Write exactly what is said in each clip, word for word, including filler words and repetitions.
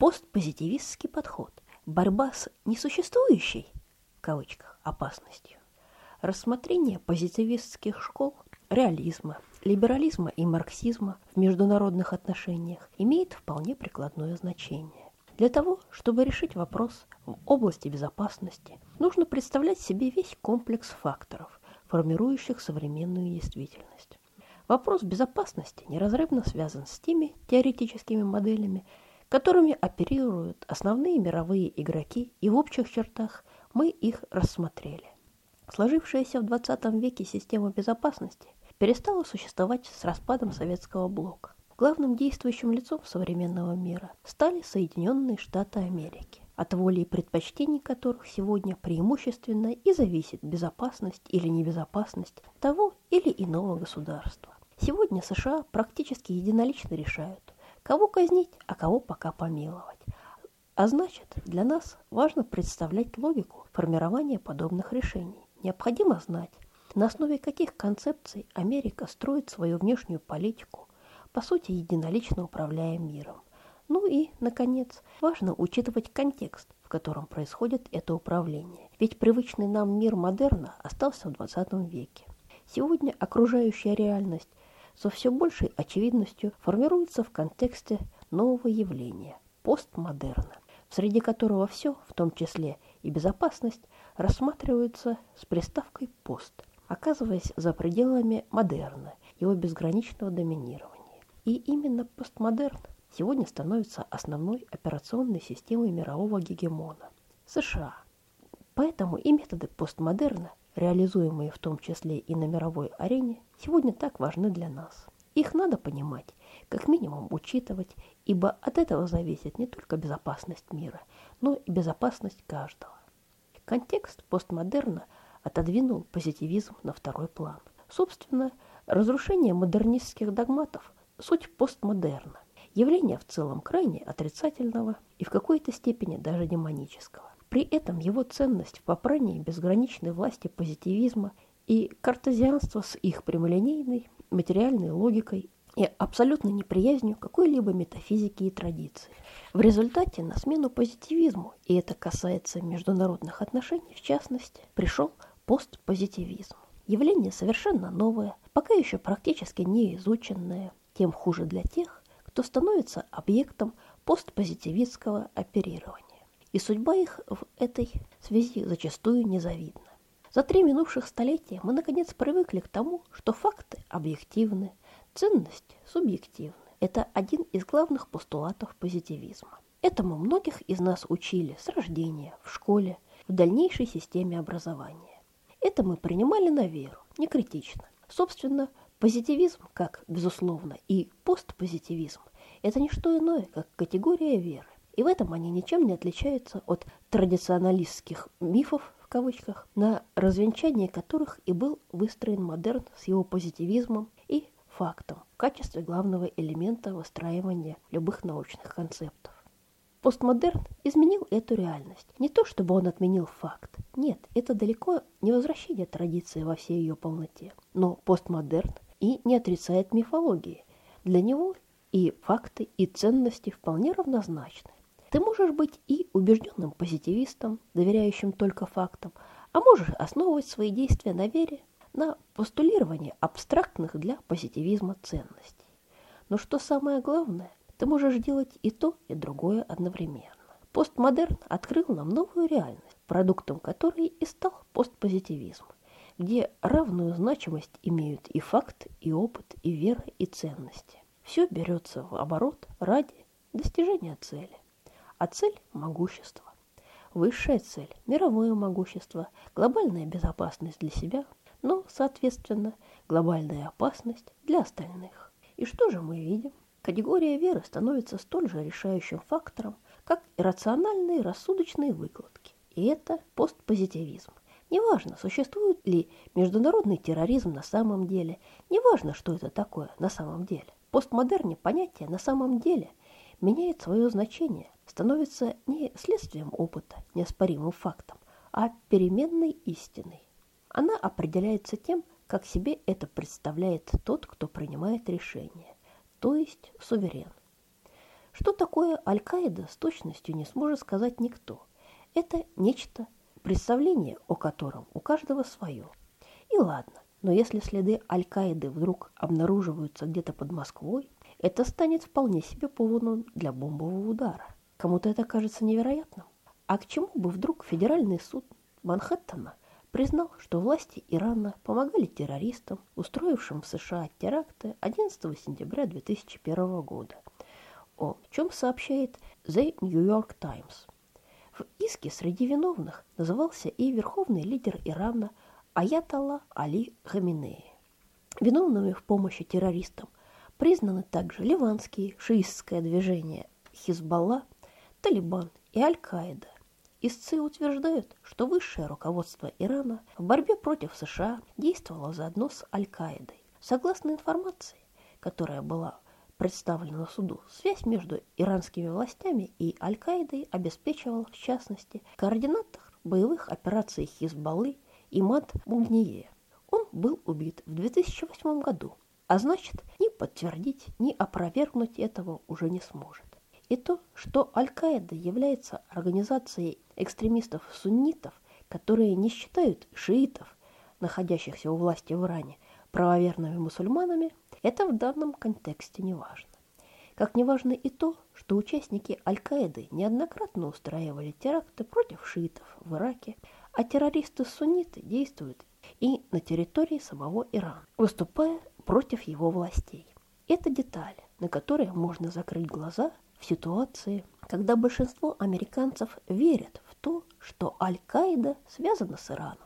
Постпозитивистский подход. Борьба с несуществующей, в кавычках, опасностью. Рассмотрение позитивистских школ, реализма, либерализма и марксизма в международных отношениях имеет вполне прикладное значение. Для того, чтобы решить вопрос в области безопасности, нужно представлять себе весь комплекс факторов, формирующих современную действительность. Вопрос безопасности неразрывно связан с теми теоретическими моделями, которыми оперируют основные мировые игроки, и в общих чертах мы их рассмотрели. Сложившаяся в двадцатом веке система безопасности перестала существовать с распадом Советского блока. Главным действующим лицом современного мира стали Соединенные Штаты Америки, от воли и предпочтений которых сегодня преимущественно и зависит безопасность или небезопасность того или иного государства. Сегодня США практически единолично решают, кого казнить, а кого пока помиловать. А значит, для нас важно представлять логику формирования подобных решений. Необходимо знать, на основе каких концепций Америка строит свою внешнюю политику, по сути, единолично управляя миром. Ну и, наконец, важно учитывать контекст, в котором происходит это управление. Ведь привычный нам мир модерна остался в двадцатом веке. Сегодня окружающая реальность со все большей очевидностью формируется в контексте нового явления – постмодерна, среди которого все, в том числе и безопасность, рассматривается с приставкой «пост», оказываясь за пределами модерна, его безграничного доминирования. И именно постмодерн сегодня становится основной операционной системой мирового гегемона – США. Поэтому и методы постмодерна, реализуемые в том числе и на мировой арене, сегодня так важны для нас. Их надо понимать, как минимум учитывать, ибо от этого зависит не только безопасность мира, но и безопасность каждого. Контекст постмодерна отодвинул позитивизм на второй план. Собственно, разрушение модернистских догматов – суть постмодерна, явление в целом крайне отрицательного и в какой-то степени даже демонического. При этом его ценность в попрании безграничной власти позитивизма и картезианства с их прямолинейной материальной логикой и абсолютной неприязнью какой-либо метафизики и традиции. В результате на смену позитивизму, и это касается международных отношений в частности, пришел постпозитивизм. Явление совершенно новое, пока еще практически не изученное, тем хуже для тех, кто становится объектом постпозитивистского оперирования. И судьба их в этой связи зачастую незавидна. За три минувших столетия мы наконец привыкли к тому, что факты объективны, ценности субъективны. Это один из главных постулатов позитивизма. Этому многих из нас учили с рождения, в школе, в дальнейшей системе образования. Это мы принимали на веру, не критично. Собственно, позитивизм, как, безусловно, и постпозитивизм, это не что иное, как категория веры. И в этом они ничем не отличаются от традиционалистских мифов, в кавычках, на развенчание которых и был выстроен модерн с его позитивизмом и фактом в качестве главного элемента выстраивания любых научных концептов. Постмодерн изменил эту реальность. Не то, чтобы он отменил факт. Нет, это далеко не возвращение традиции во всей ее полноте. Но постмодерн и не отрицает мифологии. Для него и факты, и ценности вполне равнозначны. Ты можешь быть и убежденным позитивистом, доверяющим только фактам, а можешь основывать свои действия на вере, на постулировании абстрактных для позитивизма ценностей. Но что самое главное, ты можешь делать и то, и другое одновременно. Постмодерн открыл нам новую реальность, продуктом которой и стал постпозитивизм, где равную значимость имеют и факт, и опыт, и вера, и ценности. Все берется в оборот ради достижения цели. А цель – могущество. Высшая цель – мировое могущество, глобальная безопасность для себя, но, соответственно, глобальная опасность для остальных. И что же мы видим? Категория веры становится столь же решающим фактором, как и рациональные рассудочные выкладки. И это постпозитивизм. Неважно, существует ли международный терроризм на самом деле, неважно, что это такое на самом деле. В постмодерне понятие «на самом деле» меняет свое значение, становится не следствием опыта, неоспоримым фактом, а переменной истиной. Она определяется тем, как себе это представляет тот, кто принимает решение, то есть суверен. Что такое Аль-Каида, с точностью не сможет сказать никто. Это нечто, представление о котором у каждого свое. И ладно, но если следы Аль-Каиды вдруг обнаруживаются где-то под Москвой, это станет вполне себе поводом для бомбового удара. Кому-то это кажется невероятным. А к чему бы вдруг Федеральный суд Манхэттена признал, что власти Ирана помогали террористам, устроившим в США теракты одиннадцатого сентября две тысячи первого года, о чем сообщает The New York Times. В иске среди виновных назывался и верховный лидер Ирана Аятолла Али Хаминеи. Виновными в помощи террористам признаны также ливанские шиитское движение Хизбалла, Талибан и Аль-Каида. Истцы утверждают, что высшее руководство Ирана в борьбе против США действовало заодно с Аль-Каидой. Согласно информации, которая была представлена суду, связь между иранскими властями и Аль-Каидой обеспечивал, в частности, координатор боевых операций Хизбаллы Имад Мугние. Он был убит в две тысячи восьмом году, а значит, ни подтвердить, ни опровергнуть этого уже не сможет. И то, что Аль-Каида является организацией экстремистов-суннитов, которые не считают шиитов, находящихся у власти в Иране, правоверными мусульманами, это в данном контексте не важно. Как не важно и то, что участники Аль-Каиды неоднократно устраивали теракты против шиитов в Ираке, а террористы-сунниты действуют и на территории самого Ирана, выступая против его властей. Это детали, на которые можно закрыть глаза в ситуации, когда большинство американцев верят в то, что Аль-Каида связана с Ираном,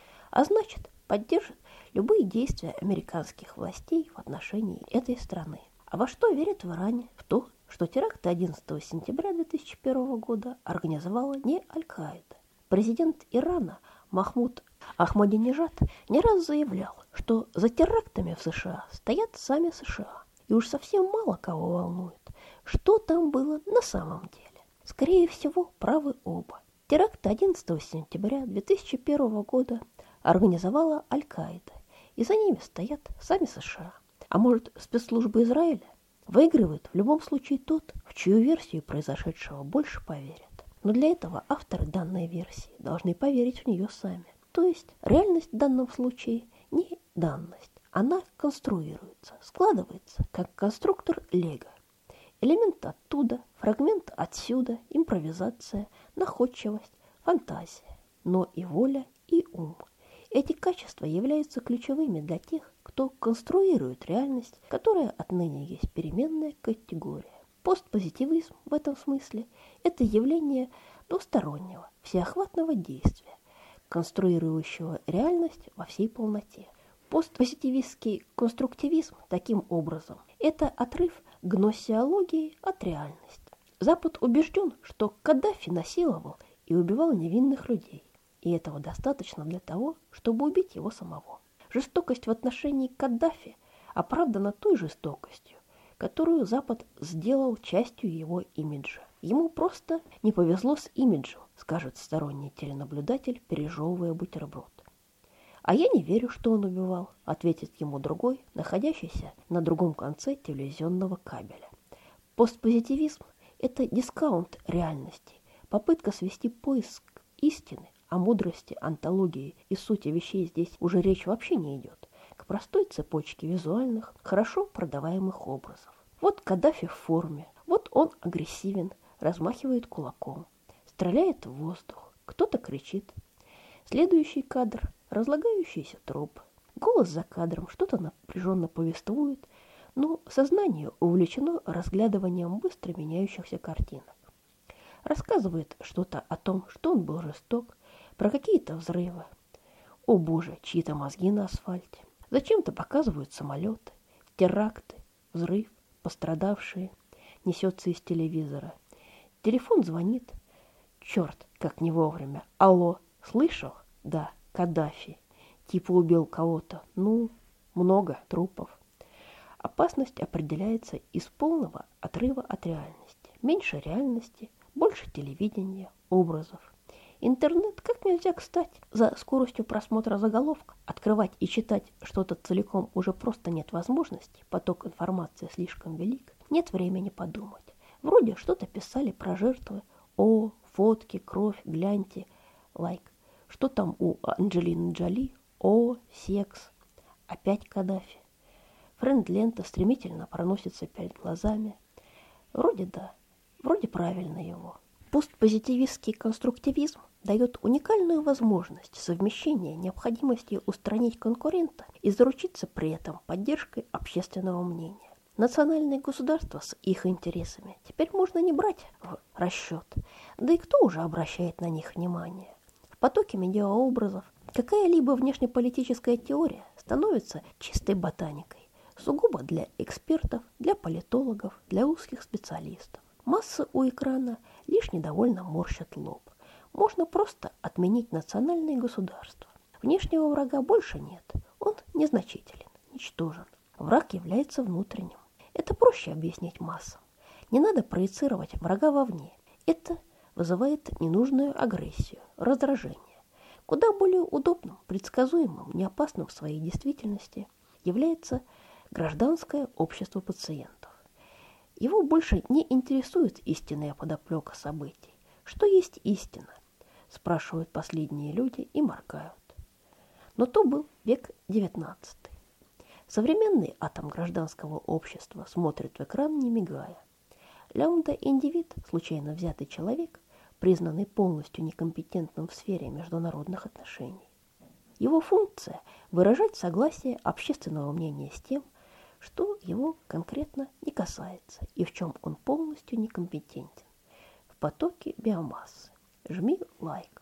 а значит, поддержит любые действия американских властей в отношении этой страны. А во что верят в Иране? В то, что теракты одиннадцатого сентября две тысячи первого года организовала не Аль-Каида. Президент Ирана Махмуд Ахмадинежад не раз заявлял, что за терактами в США стоят сами США. И уж совсем мало кого волнует, что там было на самом деле. Скорее всего, правы оба. Теракт одиннадцатого сентября две тысячи первого года организовала Аль-Каида, и за ними стоят сами США. А может, спецслужбы Израиля? Выигрывает в любом случае тот, в чью версию произошедшего больше поверят. Но для этого авторы данной версии должны поверить в нее сами. То есть реальность в данном случае не данность. Она конструируется, складывается, как конструктор Лего. Элемент оттуда, фрагмент отсюда, импровизация, находчивость, фантазия, но и воля, и ум. Эти качества являются ключевыми для тех, кто конструирует реальность, которая отныне есть переменная категория. Постпозитивизм в этом смысле – это явление двустороннего, всеохватного действия, конструирующего реальность во всей полноте. Постпозитивистский конструктивизм, таким образом, это отрыв гносеологии от реальности. Запад убежден, что Каддафи насиловал и убивал невинных людей, и этого достаточно для того, чтобы убить его самого. Жестокость в отношении Каддафи оправдана той жестокостью, которую Запад сделал частью его имиджа. Ему просто не повезло с имиджем, скажет сторонний теленаблюдатель, пережевывая бутерброд. «А я не верю, что он убивал», — ответит ему другой, находящийся на другом конце телевизионного кабеля. Постпозитивизм — это дискаунт реальности, попытка свести поиск истины, о мудрости, антологии и сути вещей здесь уже речь вообще не идет, к простой цепочке визуальных, хорошо продаваемых образов. Вот Каддафи в форме, вот он агрессивен, размахивает кулаком, стреляет в воздух, кто-то кричит. Следующий кадр – разлагающийся труп. Голос за кадром что-то напряженно повествует, но сознание увлечено разглядыванием быстро меняющихся картинок. Рассказывает что-то о том, что он был жесток, про какие-то взрывы. О боже, чьи-то мозги на асфальте. Зачем-то показывают самолеты, теракты, взрыв, пострадавшие. Несется из телевизора. Телефон звонит. Черт, как не вовремя. Алло, слышал? Да, Каддафи. Типа убил кого-то. Ну, много трупов. Опасность определяется из полного отрыва от реальности. Меньше реальности, больше телевидения, образов. Интернет как нельзя кстати. За скоростью просмотра заголовка открывать и читать что-то целиком уже просто нет возможности, поток информации слишком велик, нет времени подумать. Вроде что-то писали про жертвы. О, фотки, кровь, гляньте, лайк. Что там у Анджелины Джоли? О, секс. Опять Каддафи. Френд-лента стремительно проносится перед глазами. Вроде да, вроде правильно его. Постпозитивистский конструктивизм дает уникальную возможность совмещения необходимости устранить конкурента и заручиться при этом поддержкой общественного мнения. Национальные государства с их интересами теперь можно не брать в расчет, да и кто уже обращает на них внимание? В потоке медиаобразов какая-либо внешнеполитическая теория становится чистой ботаникой, сугубо для экспертов, для политологов, для узких специалистов. Массы у экрана лишь недовольно морщат лоб. Можно просто отменить национальные государства. Внешнего врага больше нет, он незначителен, ничтожен. Враг является внутренним. Это проще объяснить массам. Не надо проецировать врага вовне. Это вызывает ненужную агрессию, раздражение. Куда более удобным, предсказуемым, неопасным в своей действительности является гражданское общество пациентов. Его больше не интересует истинная подоплека событий. Что есть истина? Спрашивают последние люди и моргают. Но то был век девятнадцатый. Современный атом гражданского общества смотрит в экран, не мигая. Лямбда-индивид, случайно взятый человек, признанный полностью некомпетентным в сфере международных отношений. Его функция – выражать согласие общественного мнения с тем, что его конкретно не касается и в чем он полностью некомпетентен. В потоке биомассы. Жми лайк.